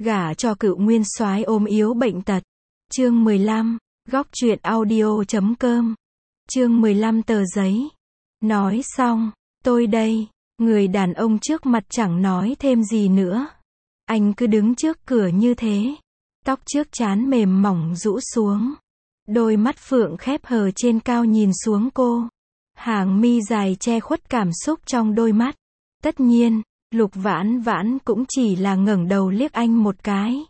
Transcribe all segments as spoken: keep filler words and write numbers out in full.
Gả cho cựu nguyên soái ốm yếu bệnh tật. Chương mười lăm, góc truyện audio chấm com. Chương mười lăm tờ giấy. Nói xong, tôi đây, người đàn ông trước mặt chẳng nói thêm gì nữa. Anh cứ đứng trước cửa như thế. Tóc trước trán mềm mỏng rũ xuống. Đôi mắt phượng khép hờ trên cao nhìn xuống cô. Hàng mi dài che khuất cảm xúc trong đôi mắt. Tất nhiên, Lục Vãn Vãn cũng chỉ là ngẩng đầu liếc anh một cái.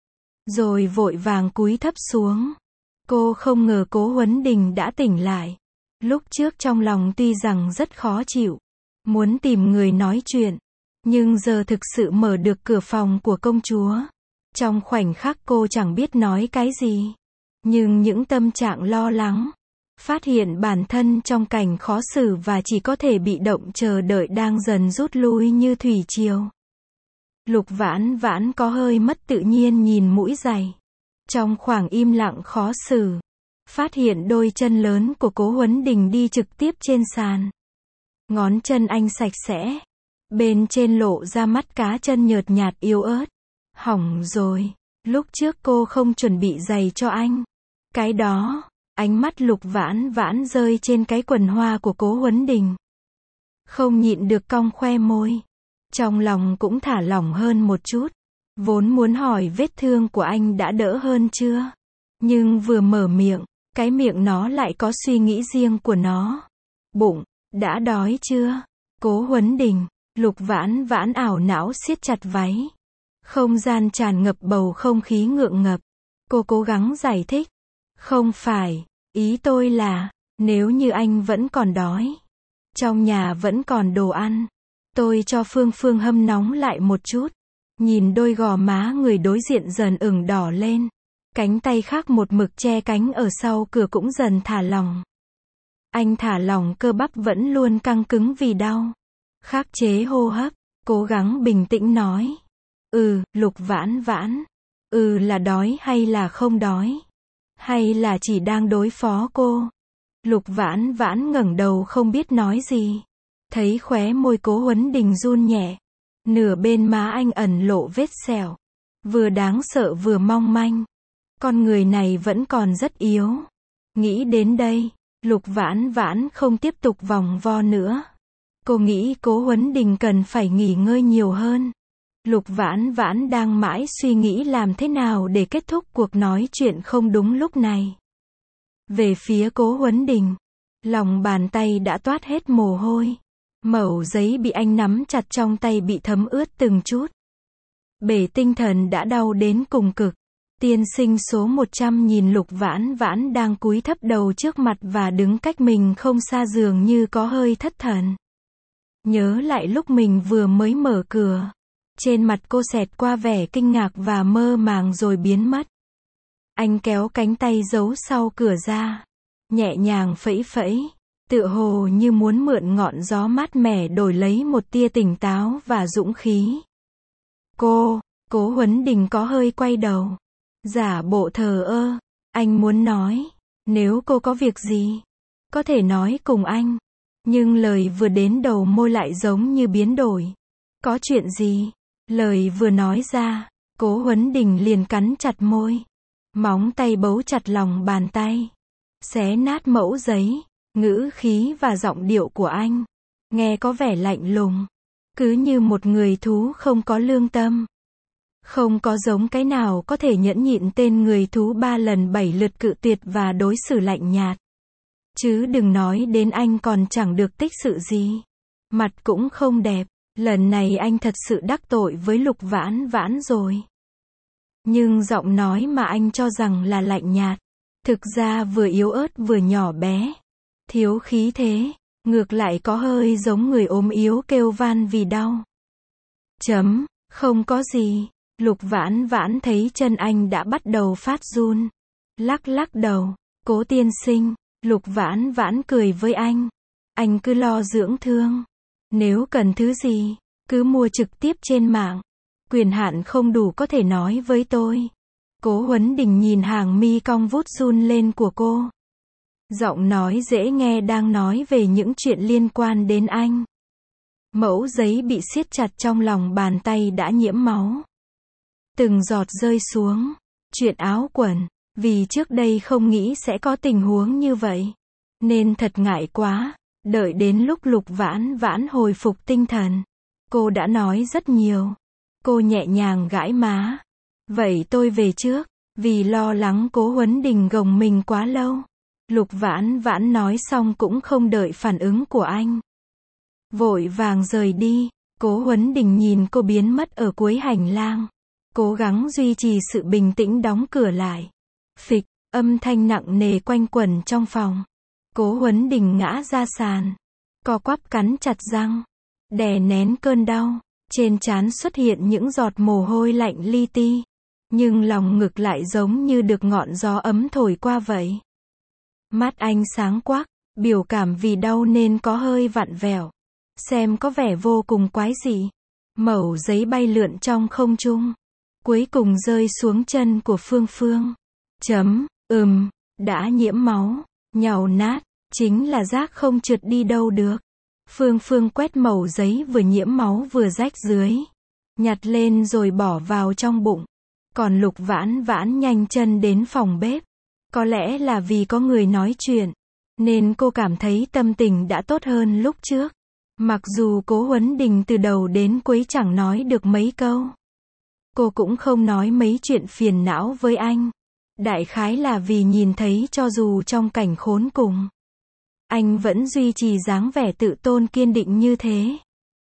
Rồi vội vàng cúi thấp xuống. Cô không ngờ Cố Huấn Đình đã tỉnh lại. Lúc trước trong lòng tuy rằng rất khó chịu, muốn tìm người nói chuyện, nhưng giờ thực sự mở được cửa phòng của công chúa. Trong khoảnh khắc cô chẳng biết nói cái gì. Nhưng những tâm trạng lo lắng, phát hiện bản thân trong cảnh khó xử và chỉ có thể bị động chờ đợi đang dần rút lui như thủy triều. Lục Vãn Vãn có hơi mất tự nhiên nhìn mũi giày. Trong khoảng im lặng khó xử, phát hiện đôi chân lớn của Cố Huấn Đình đi trực tiếp trên sàn. Ngón chân anh sạch sẽ, bên trên lộ ra mắt cá chân nhợt nhạt yếu ớt. Hỏng rồi, lúc trước cô không chuẩn bị giày cho anh. Cái đó, ánh mắt Lục Vãn Vãn rơi trên cái quần hoa của Cố Huấn Đình. Không nhịn được cong khoe môi. Trong lòng cũng thả lỏng hơn một chút. Vốn muốn hỏi vết thương của anh đã đỡ hơn chưa. Nhưng vừa mở miệng, cái miệng nó lại có suy nghĩ riêng của nó. Bụng, đã đói chưa? Cố Huấn Đình, Lục Vãn Vãn ảo não siết chặt váy. Không gian tràn ngập bầu không khí ngượng ngập. Cô cố gắng giải thích. Không phải, ý tôi là, nếu như anh vẫn còn đói, trong nhà vẫn còn đồ ăn, tôi cho Phương Phương hâm nóng lại một chút. Nhìn đôi gò má người đối diện dần ửng đỏ lên. Cánh tay khác một mực che cánh ở sau cửa cũng dần thả lỏng. Anh thả lỏng cơ bắp vẫn luôn căng cứng vì đau. Khắc chế hô hấp, cố gắng bình tĩnh nói. Ừ, Lục Vãn Vãn. Ừ là đói hay là không đói? Hay là chỉ đang đối phó cô? Lục Vãn Vãn ngẩng đầu không biết nói gì. Thấy khóe môi Cố Huấn Đình run nhẹ. Nửa bên má anh ẩn lộ vết sẹo. Vừa đáng sợ vừa mong manh. Con người này vẫn còn rất yếu. Nghĩ đến đây, Lục Vãn Vãn không tiếp tục vòng vo nữa. Cô nghĩ Cố Huấn Đình cần phải nghỉ ngơi nhiều hơn. Lục Vãn Vãn đang mãi suy nghĩ làm thế nào để kết thúc cuộc nói chuyện không đúng lúc này. Về phía Cố Huấn Đình, lòng bàn tay đã toát hết mồ hôi. Mẩu giấy bị anh nắm chặt trong tay bị thấm ướt từng chút. Bể tinh thần đã đau đến cùng cực. Tiên sinh số một trăm nhìn Lục Vãn Vãn đang cúi thấp đầu trước mặt và đứng cách mình không xa dường như có hơi thất thần. Nhớ lại lúc mình vừa mới mở cửa. Trên mặt cô xẹt qua vẻ kinh ngạc và mơ màng rồi biến mất. Anh kéo cánh tay giấu sau cửa ra. Nhẹ nhàng phẩy phẩy. Tựa hồ như muốn mượn ngọn gió mát mẻ đổi lấy một tia tỉnh táo và dũng khí. Cô, Cố Huấn Đình có hơi quay đầu. Giả bộ thờ ơ. Anh muốn nói. Nếu cô có việc gì, có thể nói cùng anh. Nhưng lời vừa đến đầu môi lại giống như biến đổi. Có chuyện gì? Lời vừa nói ra, Cố Huấn Đình liền cắn chặt môi. Móng tay bấu chặt lòng bàn tay. Xé nát mẫu giấy. Ngữ khí và giọng điệu của anh nghe có vẻ lạnh lùng. Cứ như một người thú không có lương tâm. Không có giống cái nào có thể nhẫn nhịn tên người thú ba lần bảy lượt cự tuyệt và đối xử lạnh nhạt. Chứ đừng nói đến anh còn chẳng được tích sự gì. Mặt cũng không đẹp. Lần này anh thật sự đắc tội với Lục Vãn Vãn rồi. Nhưng giọng nói mà anh cho rằng là lạnh nhạt, thực ra vừa yếu ớt vừa nhỏ bé. Thiếu khí thế, ngược lại có hơi giống người ốm yếu kêu van vì đau. Chấm, không có gì. Lục Vãn Vãn thấy chân anh đã bắt đầu phát run. Lắc lắc đầu. Cố tiên sinh. Lục Vãn Vãn cười với anh. Anh cứ lo dưỡng thương. Nếu cần thứ gì, cứ mua trực tiếp trên mạng. Quyền hạn không đủ có thể nói với tôi. Cố Huấn Đình nhìn hàng mi cong vút run lên của cô. Giọng nói dễ nghe đang nói về những chuyện liên quan đến anh. Mẫu giấy bị siết chặt trong lòng bàn tay đã nhiễm máu. từng giọt rơi xuống. Chuyện áo quần. Vì trước đây không nghĩ sẽ có tình huống như vậy. Nên thật ngại quá. Đợi đến lúc Lục Vãn Vãn hồi phục tinh thần. Cô đã nói rất nhiều. Cô nhẹ nhàng gãi má. Vậy tôi về trước. Vì lo lắng Cố Huấn Đình gồng mình quá lâu. Lục Vãn Vãn nói xong cũng không đợi phản ứng của anh. Vội vàng rời đi. Cố Huấn Đình nhìn cô biến mất ở cuối hành lang. Cố gắng duy trì sự bình tĩnh đóng cửa lại. Phịch, âm thanh nặng nề quanh quẩn trong phòng. Cố Huấn Đình ngã ra sàn. Co quắp cắn chặt răng. Đè nén cơn đau. Trên trán xuất hiện những giọt mồ hôi lạnh li ti. Nhưng lòng ngực lại giống như được ngọn gió ấm thổi qua vậy. Mắt anh sáng quắc. Biểu cảm vì đau nên có hơi vặn vẹo. Xem có vẻ vô cùng quái dị. Mẩu giấy bay lượn trong không trung. Cuối cùng rơi xuống chân của Phương Phương. Chấm, ừm, đã nhiễm máu, nhàu nát, chính là rác không trượt đi đâu được. Phương Phương quét mẩu giấy vừa nhiễm máu vừa rách dưới. Nhặt lên rồi bỏ vào trong bụng. Còn Lục Vãn Vãn nhanh chân đến phòng bếp. Có lẽ là vì có người nói chuyện. Nên cô cảm thấy tâm tình đã tốt hơn lúc trước. Mặc dù Cố Huấn Đình từ đầu đến cuối chẳng nói được mấy câu. Cô cũng không nói mấy chuyện phiền não với anh. Đại khái là vì nhìn thấy cho dù trong cảnh khốn cùng, anh vẫn duy trì dáng vẻ tự tôn kiên định như thế.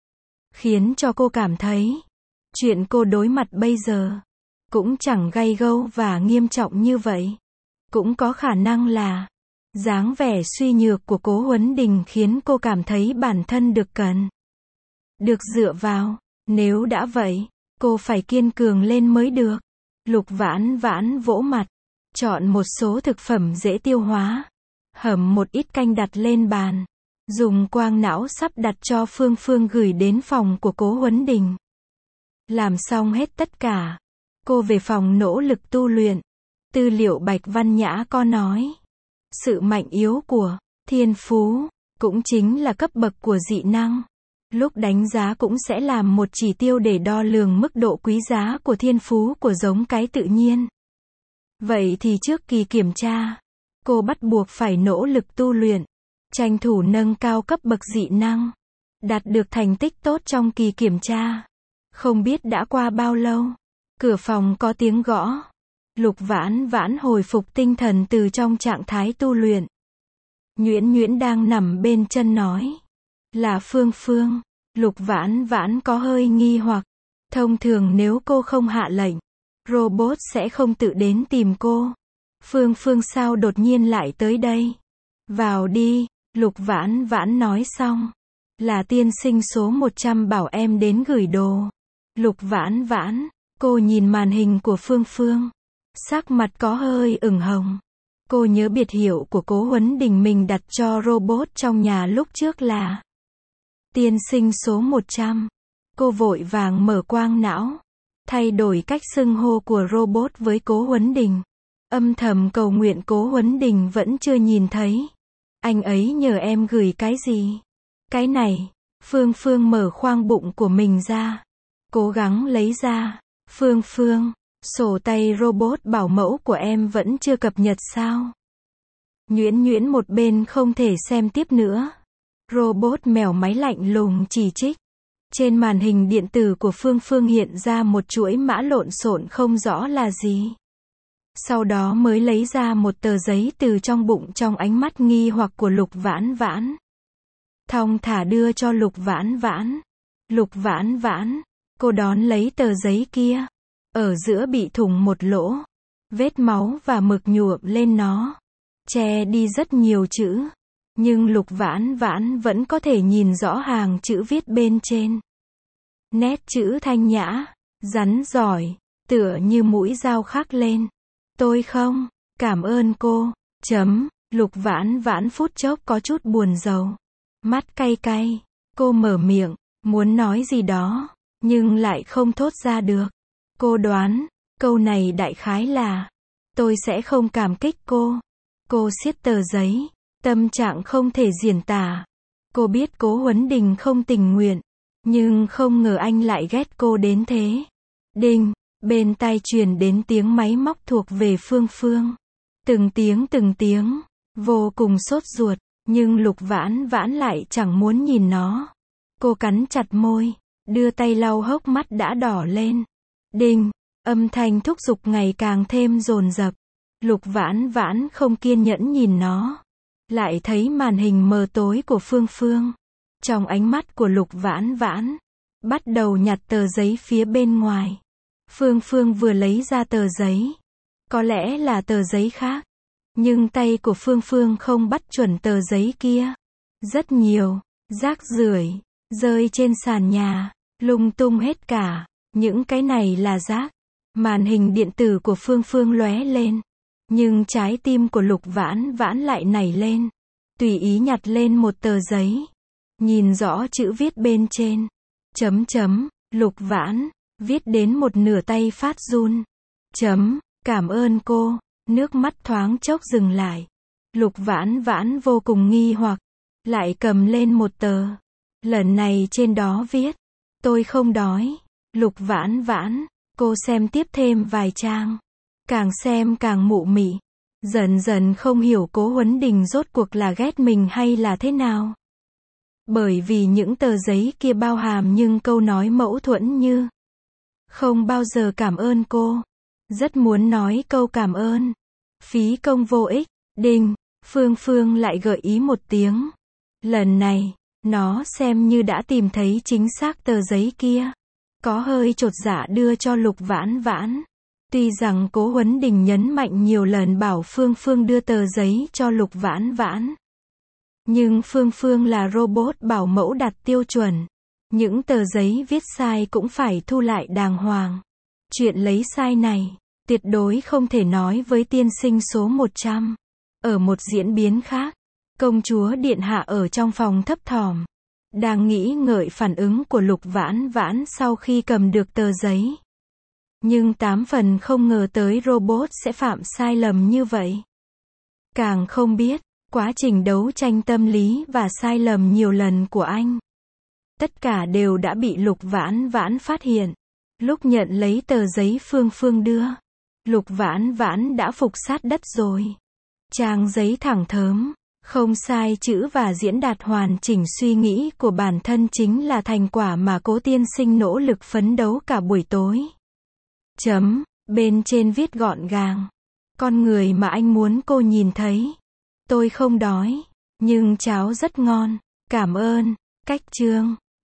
Khiến cho cô cảm thấy, chuyện cô đối mặt bây giờ, cũng chẳng gay gâu và nghiêm trọng như vậy. Cũng có khả năng là, dáng vẻ suy nhược của Cố Huấn Đình khiến cô cảm thấy bản thân được cần. Được dựa vào, nếu đã vậy, cô phải kiên cường lên mới được. Lục Vãn Vãn vỗ mặt. Chọn một số thực phẩm dễ tiêu hóa. Hầm một ít canh đặt lên bàn. Dùng quang não sắp đặt cho Phương Phương gửi đến phòng của Cố Huấn Đình. Làm xong hết tất cả. Cô về phòng nỗ lực tu luyện. Tư liệu Bạch Văn Nhã có nói. Sự mạnh yếu của thiên phú cũng chính là cấp bậc của dị năng. Lúc đánh giá cũng sẽ làm một chỉ tiêu để đo lường mức độ quý giá của thiên phú của giống cái tự nhiên. Vậy thì trước kỳ kiểm tra, cô bắt buộc phải nỗ lực tu luyện, tranh thủ nâng cao cấp bậc dị năng, đạt được thành tích tốt trong kỳ kiểm tra. Không biết đã qua bao lâu, cửa phòng có tiếng gõ. Lục Vãn Vãn hồi phục tinh thần từ trong trạng thái tu luyện. Nhuyễn Nhuyễn đang nằm bên chân nói. Là Phương Phương. Lục Vãn Vãn có hơi nghi hoặc. Thông thường nếu cô không hạ lệnh, robot sẽ không tự đến tìm cô. Phương Phương sao đột nhiên lại tới đây? Vào đi, Lục Vãn Vãn nói xong. Là tiên sinh số một trăm bảo em đến gửi đồ. Lục Vãn Vãn, cô nhìn màn hình của Phương Phương. Sắc mặt có hơi ửng hồng. Cô nhớ biệt hiệu của Cố Huấn Đình mình đặt cho robot trong nhà lúc trước là tiên sinh số một trăm. Cô vội vàng mở quang não, thay đổi cách xưng hô của robot với Cố Huấn Đình. Âm thầm cầu nguyện Cố Huấn Đình vẫn chưa nhìn thấy. Anh ấy nhờ em gửi cái gì? Cái này. Phương Phương mở khoang bụng của mình ra. Cố gắng lấy ra. Phương Phương, sổ tay robot bảo mẫu của em vẫn chưa cập nhật sao? Nhuyễn Nhuyễn một bên không thể xem tiếp nữa. Robot mèo máy lạnh lùng chỉ trích. Trên màn hình điện tử của Phương Phương hiện ra một chuỗi mã lộn xộn không rõ là gì. Sau đó mới lấy ra một tờ giấy từ trong bụng trong ánh mắt nghi hoặc của Lục Vãn Vãn. Thong thả đưa cho Lục Vãn Vãn. Lục Vãn Vãn, cô đón lấy tờ giấy kia. Ở giữa bị thủng một lỗ. Vết máu và mực nhuộm lên nó. Che đi rất nhiều chữ. Nhưng Lục Vãn Vãn vẫn có thể nhìn rõ hàng chữ viết bên trên. Nét chữ thanh nhã, rắn giỏi, tựa như mũi dao khắc lên. Tôi không, cảm ơn cô. Chấm, Lục Vãn Vãn phút chốc có chút buồn rầu. Mắt cay cay, cô mở miệng, muốn nói gì đó, nhưng lại không thốt ra được. Cô đoán, câu này đại khái là, tôi sẽ không cảm kích cô. Cô siết tờ giấy, tâm trạng không thể diễn tả. Cô biết Cố Huấn Đình không tình nguyện, nhưng không ngờ anh lại ghét cô đến thế. Đinh, Bên tai truyền đến tiếng máy móc thuộc về Phương Phương. Từng tiếng từng tiếng, vô cùng sốt ruột, nhưng Lục Vãn Vãn lại chẳng muốn nhìn nó. Cô cắn chặt môi, đưa tay lau hốc mắt đã đỏ lên. Đinh, âm thanh thúc giục ngày càng thêm dồn dập. Lục Vãn Vãn không kiên nhẫn nhìn nó. Lại thấy màn hình mờ tối của Phương Phương. Trong ánh mắt của Lục Vãn Vãn, bắt đầu nhặt tờ giấy phía bên ngoài. Phương Phương vừa lấy ra tờ giấy. Có lẽ là tờ giấy khác. Nhưng tay của Phương Phương không bắt chuẩn tờ giấy kia. Rất nhiều, rác rưởi, rơi trên sàn nhà, lung tung hết cả. Những cái này là rác. Màn hình điện tử của Phương Phương lóe lên. Nhưng trái tim của Lục Vãn Vãn lại nảy lên. Tùy ý nhặt lên một tờ giấy. Nhìn rõ chữ viết bên trên. Chấm chấm, Lục Vãn, viết đến một nửa tay phát run. Chấm, cảm ơn cô. Nước mắt thoáng chốc dừng lại. Lục Vãn Vãn vô cùng nghi hoặc. Lại cầm lên một tờ. Lần này trên đó viết. Tôi không đói. Lục Vãn Vãn, cô xem tiếp thêm vài trang. Càng xem càng mụ mị. Dần dần không hiểu Cố Huấn Đình rốt cuộc là ghét mình hay là thế nào. Bởi vì những tờ giấy kia bao hàm nhưng câu nói mâu thuẫn như không bao giờ cảm ơn cô. Rất muốn nói câu cảm ơn. Phí công vô ích. Đinh, Phương Phương lại gợi ý một tiếng. Lần này, nó xem như đã tìm thấy chính xác tờ giấy kia. Có hơi chột dạ đưa cho Lục Vãn Vãn. Tuy rằng Cố Huấn Đình nhấn mạnh nhiều lần bảo Phương Phương đưa tờ giấy cho Lục Vãn Vãn. Nhưng Phương Phương là robot bảo mẫu đặt tiêu chuẩn. Những tờ giấy viết sai cũng phải thu lại đàng hoàng. Chuyện lấy sai này, tuyệt đối không thể nói với tiên sinh số một trăm. Ở một diễn biến khác, công chúa điện hạ ở trong phòng thấp thỏm. Đang nghĩ ngợi phản ứng của Lục Vãn Vãn sau khi cầm được tờ giấy. Nhưng tám phần không ngờ tới robot sẽ phạm sai lầm như vậy. Càng không biết, quá trình đấu tranh tâm lý và sai lầm nhiều lần của anh. Tất cả đều đã bị Lục Vãn Vãn phát hiện. Lúc nhận lấy tờ giấy Phương Phương đưa, Lục Vãn Vãn đã phục sát đất rồi. Trang giấy thẳng thớm, không sai chữ và diễn đạt hoàn chỉnh suy nghĩ của bản thân chính là thành quả mà Cố tiên sinh nỗ lực phấn đấu cả buổi tối. Chấm, bên trên viết gọn gàng. Con người mà anh muốn cô nhìn thấy. Tôi không đói, nhưng cháo rất ngon. Cảm ơn. Cách chương